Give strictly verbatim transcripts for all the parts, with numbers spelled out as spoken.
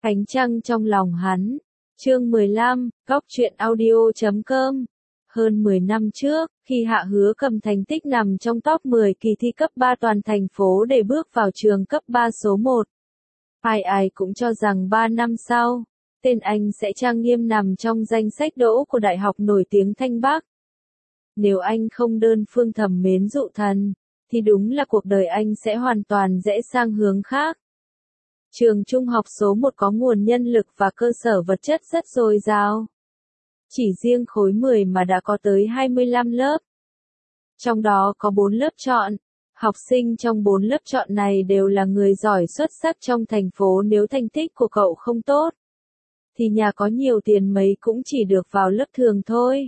Ánh trăng trong lòng hắn. Chương mười lăm, Góc truyện audio chấm com. Hơn mười năm trước, khi Hạ Hứa cầm thành tích nằm trong top mười kỳ thi cấp ba toàn thành phố để bước vào trường cấp ba số một. Ai ai cũng cho rằng ba năm sau, tên anh sẽ trang nghiêm nằm trong danh sách đỗ của đại học nổi tiếng Thanh Bắc. Nếu anh không đơn phương thầm mến Dụ Thần, thì đúng là cuộc đời anh sẽ hoàn toàn rẽ sang hướng khác. Trường trung học số một có nguồn nhân lực và cơ sở vật chất rất dồi dào. Chỉ riêng khối mười mà đã có tới hai mươi lăm lớp. Trong đó có bốn lớp chọn. Học sinh trong bốn lớp chọn này đều là người giỏi xuất sắc trong thành phố. Nếu thành tích của cậu không tốt, thì nhà có nhiều tiền mấy cũng chỉ được vào lớp thường thôi.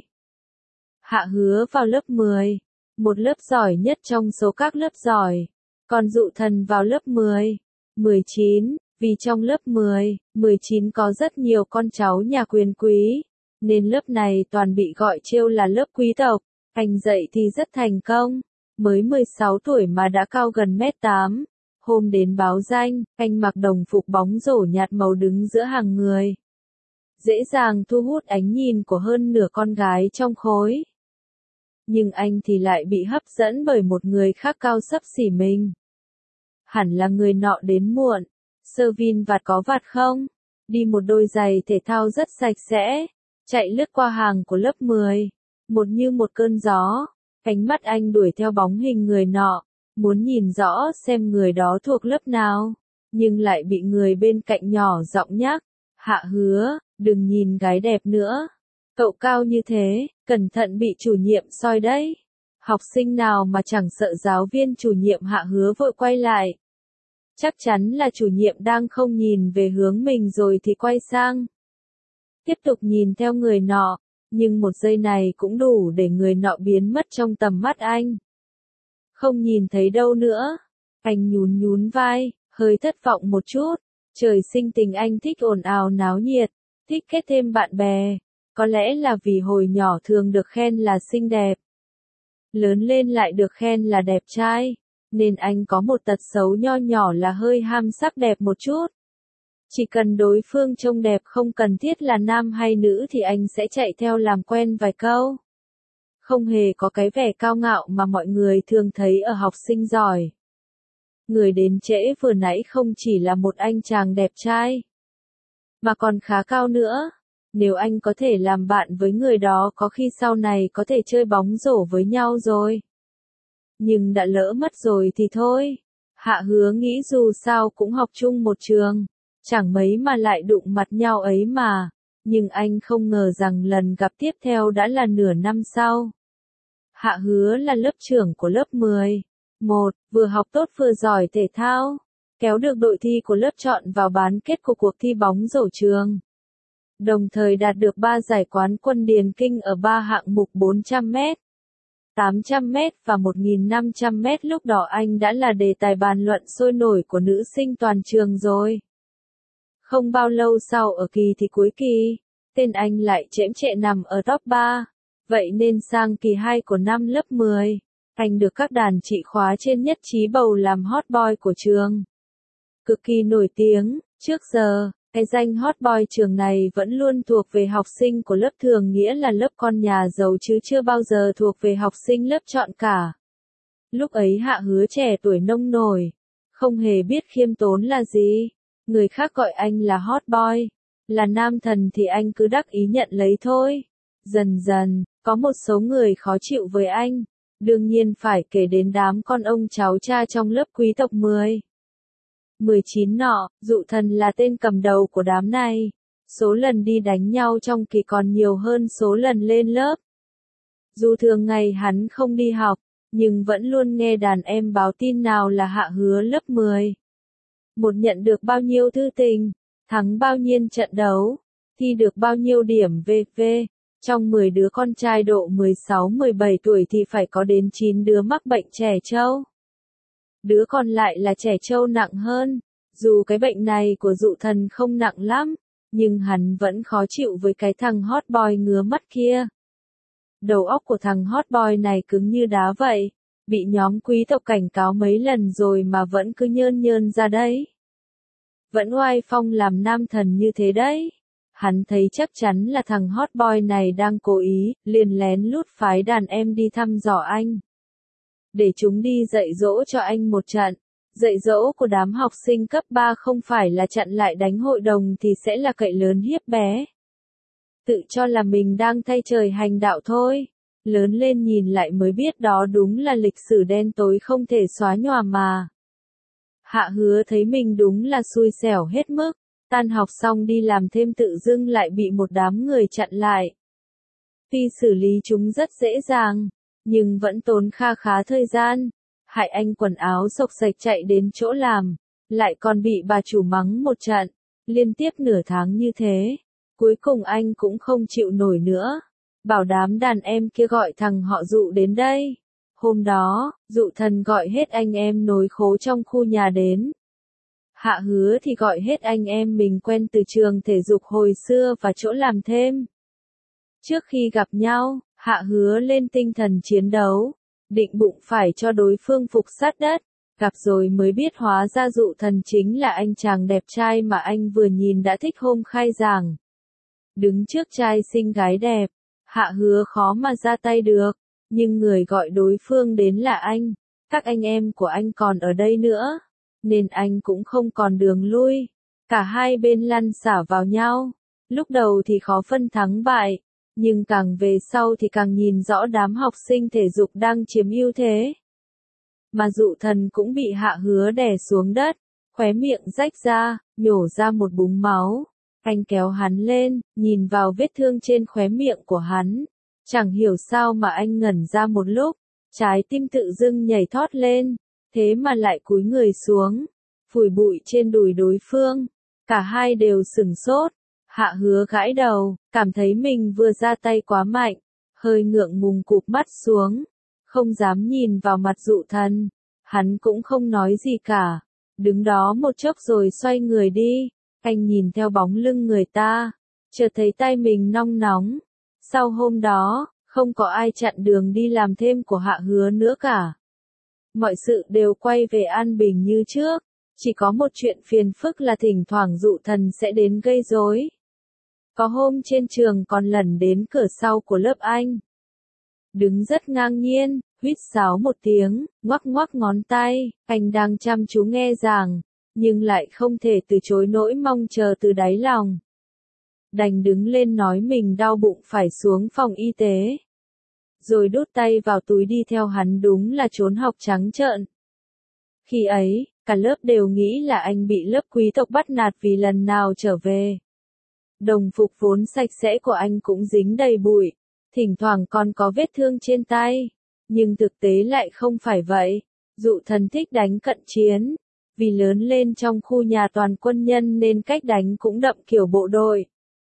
Hạ Hứa vào lớp mười, một lớp giỏi nhất trong số các lớp giỏi. Còn Dụ Thần vào lớp mười, mười chín, vì trong lớp mười, mười chín có rất nhiều con cháu nhà quyền quý, nên lớp này toàn bị gọi trêu là lớp quý tộc. Anh dạy thì rất thành công, mới mười sáu tuổi mà đã cao gần mét tám. Hôm đến báo danh, anh mặc đồng phục bóng rổ nhạt màu đứng giữa hàng người. Dễ dàng thu hút ánh nhìn của hơn nửa con gái trong khối. Nhưng anh thì lại bị hấp dẫn bởi một người khác cao xấp xỉ mình. Hẳn là người nọ đến muộn. Sơ vin vạt có vạt không? Đi một đôi giày thể thao rất sạch sẽ. Chạy lướt qua hàng của lớp mười. Một như một cơn gió. Ánh mắt anh đuổi theo bóng hình người nọ. Muốn nhìn rõ xem người đó thuộc lớp nào. Nhưng lại bị người bên cạnh nhỏ giọng nhắc. Hạ Hứa, đừng nhìn gái đẹp nữa. Cậu cao như thế, cẩn thận bị chủ nhiệm soi đấy. Học sinh nào mà chẳng sợ giáo viên chủ nhiệm. Hạ Hứa vội quay lại. Chắc chắn là chủ nhiệm đang không nhìn về hướng mình rồi thì quay sang. Tiếp tục nhìn theo người nọ, nhưng một giây này cũng đủ để người nọ biến mất trong tầm mắt anh. Không nhìn thấy đâu nữa. Anh nhún nhún vai, hơi thất vọng một chút. Trời sinh tình anh thích ồn ào náo nhiệt, thích kết thêm bạn bè. Có lẽ là vì hồi nhỏ thường được khen là xinh đẹp. Lớn lên lại được khen là đẹp trai. Nên anh có một tật xấu nho nhỏ là hơi ham sắc đẹp một chút. Chỉ cần đối phương trông đẹp không cần thiết là nam hay nữ thì anh sẽ chạy theo làm quen vài câu. Không hề có cái vẻ cao ngạo mà mọi người thường thấy ở học sinh giỏi. Người đến trễ vừa nãy không chỉ là một anh chàng đẹp trai, mà còn khá cao nữa. Nếu anh có thể làm bạn với người đó có khi sau này có thể chơi bóng rổ với nhau rồi. Nhưng đã lỡ mất rồi thì thôi. Hạ Hứa nghĩ dù sao cũng học chung một trường. Chẳng mấy mà lại đụng mặt nhau ấy mà. Nhưng anh không ngờ rằng lần gặp tiếp theo đã là nửa năm sau. Hạ Hứa là lớp trưởng của lớp mười. Một, vừa học tốt vừa giỏi thể thao. Kéo được đội thi của lớp chọn vào bán kết của cuộc thi bóng rổ trường. Đồng thời đạt được ba giải quán quân điền kinh ở ba hạng mục bốn trăm mét. tám trăm mét và một nghìn năm trăm mét. Lúc đó anh đã là đề tài bàn luận sôi nổi của nữ sinh toàn trường rồi. Không bao lâu sau ở kỳ thi cuối kỳ, tên anh lại chễm chệ nằm ở top ba. Vậy nên sang kỳ hai của năm lớp mười, anh được các đàn chị khóa trên nhất trí bầu làm hot boy của trường. Cực kỳ nổi tiếng, trước giờ, cái danh hot boy trường này vẫn luôn thuộc về học sinh của lớp thường, nghĩa là lớp con nhà giàu chứ chưa bao giờ thuộc về học sinh lớp chọn cả. Lúc ấy Hạ Hứa trẻ tuổi nông nổi, không hề biết khiêm tốn là gì. Người khác gọi anh là hot boy, là nam thần thì anh cứ đắc ý nhận lấy thôi. Dần dần, có một số người khó chịu với anh. Đương nhiên phải kể đến đám con ông cháu cha trong lớp quý tộc mười. mười chín nọ. Dụ Thần là tên cầm đầu của đám này. Số lần đi đánh nhau trong kỳ còn nhiều hơn số lần lên lớp. Dù thường ngày hắn không đi học, nhưng vẫn luôn nghe đàn em báo tin nào là Hạ Hứa lớp mười. Một nhận được bao nhiêu thư tình, thắng bao nhiêu trận đấu, thi được bao nhiêu điểm vê vê. Trong mười đứa con trai độ mười sáu mười bảy tuổi thì phải có đến chín đứa mắc bệnh trẻ trâu. Đứa còn lại là trẻ trâu nặng hơn. Dù cái bệnh này của Dụ Thần không nặng lắm, nhưng hắn vẫn khó chịu với cái thằng hot boy ngứa mắt kia. Đầu óc của thằng hot boy này cứng như đá vậy. Bị nhóm quý tộc cảnh cáo mấy lần rồi mà vẫn cứ nhơn nhơn ra đấy. Vẫn oai phong làm nam thần như thế đấy. Hắn thấy chắc chắn là thằng hot boy này đang cố ý, liền lén lút phái đàn em đi thăm dò anh. Để chúng đi dạy dỗ cho anh một trận. Dạy dỗ của đám học sinh cấp ba không phải là chặn lại đánh hội đồng thì sẽ là cậy lớn hiếp bé. Tự cho là mình đang thay trời hành đạo thôi. Lớn lên nhìn lại mới biết đó đúng là lịch sử đen tối không thể xóa nhòa mà. Hạ Hứa thấy mình đúng là xui xẻo hết mức. Tan học xong đi làm thêm tự dưng lại bị một đám người chặn lại. Tuy xử lý chúng rất dễ dàng, nhưng vẫn tốn kha khá thời gian. Hại anh quần áo xộc xệch chạy đến chỗ làm, lại còn bị bà chủ mắng một trận, liên tiếp nửa tháng như thế. Cuối cùng anh cũng không chịu nổi nữa, bảo đám đàn em kia gọi thằng họ Dụ đến đây. Hôm đó, Dụ Thần gọi hết anh em nối khố trong khu nhà đến. Hạ Hứa thì gọi hết anh em mình quen từ trường thể dục hồi xưa và chỗ làm thêm. Trước khi gặp nhau, Hạ Hứa lên tinh thần chiến đấu, định bụng phải cho đối phương phục sát đất. Gặp rồi mới biết hóa ra Dụ Thần chính là anh chàng đẹp trai mà anh vừa nhìn đã thích hôm khai giảng. Đứng trước trai xinh gái đẹp, Hạ Hứa khó mà ra tay được, nhưng người gọi đối phương đến là anh, các anh em của anh còn ở đây nữa, nên anh cũng không còn đường lui. Cả hai bên lăn xả vào nhau, lúc đầu thì khó phân thắng bại, nhưng càng về sau thì càng nhìn rõ đám học sinh thể dục đang chiếm ưu thế. Mà Dụ Thần cũng bị Hạ Hứa đè xuống đất, khóe miệng rách ra, nhổ ra một búng máu. Anh kéo hắn lên, nhìn vào vết thương trên khóe miệng của hắn. Chẳng hiểu sao mà anh ngẩn ra một lúc, trái tim tự dưng nhảy thót lên, thế mà lại cúi người xuống, phủi bụi trên đùi đối phương. Cả hai đều sửng sốt. Hạ Hứa gãi đầu, cảm thấy mình vừa ra tay quá mạnh, hơi ngượng ngùng cụp mắt xuống, không dám nhìn vào mặt Dụ Thần. Hắn cũng không nói gì cả, đứng đó một chốc rồi xoay người đi. Anh nhìn theo bóng lưng người ta, chợt thấy tay mình nong nóng. Sau hôm đó, không có ai chặn đường đi làm thêm của Hạ Hứa nữa cả. Mọi sự đều quay về an bình như trước, chỉ có một chuyện phiền phức là thỉnh thoảng Dụ Thần sẽ đến gây rối. Có hôm trên trường còn lẩn đến cửa sau của lớp anh. Đứng rất ngang nhiên, huýt sáo một tiếng, ngoắc ngoắc ngón tay, anh đang chăm chú nghe giảng, nhưng lại không thể từ chối nỗi mong chờ từ đáy lòng. Đành đứng lên nói mình đau bụng phải xuống phòng y tế. Rồi đút tay vào túi đi theo hắn, đúng là trốn học trắng trợn. Khi ấy, cả lớp đều nghĩ là anh bị lớp quý tộc bắt nạt vì lần nào trở về. Đồng phục vốn sạch sẽ của anh cũng dính đầy bụi, thỉnh thoảng còn có vết thương trên tay. Nhưng thực tế lại không phải vậy. Dụ Thần thích đánh cận chiến. Vì lớn lên trong khu nhà toàn quân nhân nên cách đánh cũng đậm kiểu bộ đội.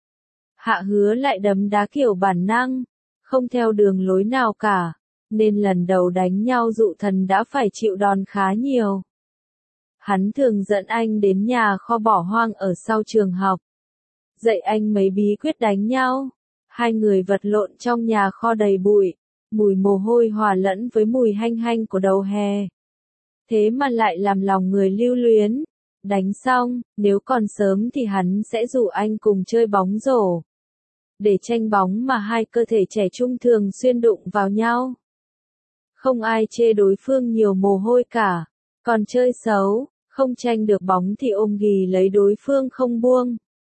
Hạ Hứa lại đấm đá kiểu bản năng, không theo đường lối nào cả, nên lần đầu đánh nhau Dụ Thần đã phải chịu đòn khá nhiều. Hắn thường dẫn anh đến nhà kho bỏ hoang ở sau trường học, dạy anh mấy bí quyết đánh nhau. Hai người vật lộn trong nhà kho đầy bụi, mùi mồ hôi hòa lẫn với mùi hanh hanh của đầu hè. Thế mà lại làm lòng người lưu luyến. Đánh xong, nếu còn sớm thì hắn sẽ rủ anh cùng chơi bóng rổ. Để tranh bóng mà hai cơ thể trẻ trung thường xuyên đụng vào nhau. Không ai chê đối phương nhiều mồ hôi cả. Còn chơi xấu, không tranh được bóng thì ôm ghì lấy đối phương không buông.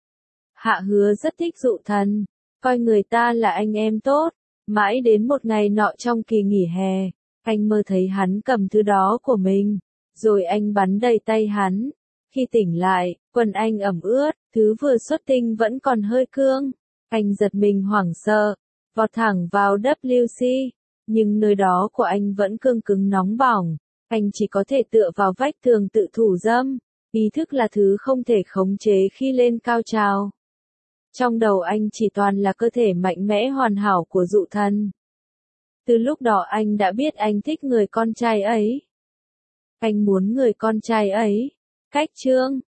Hạ Hứa rất thích Dụ Thần, coi người ta là anh em tốt. Mãi đến một ngày nọ trong kỳ nghỉ hè, anh mơ thấy hắn cầm thứ đó của mình, rồi anh bắn đầy tay hắn. Khi tỉnh lại, quần anh ẩm ướt, thứ vừa xuất tinh vẫn còn hơi cương. Anh giật mình hoảng sợ, vọt thẳng vào W C, nhưng nơi đó của anh vẫn cương cứng nóng bỏng. Anh chỉ có thể tựa vào vách tường tự thủ dâm, ý thức là thứ không thể khống chế khi lên cao trào. Trong đầu anh chỉ toàn là cơ thể mạnh mẽ hoàn hảo của Dụ Thần. Từ lúc đó anh đã biết anh thích người con trai ấy. Anh muốn người con trai ấy. Cách chương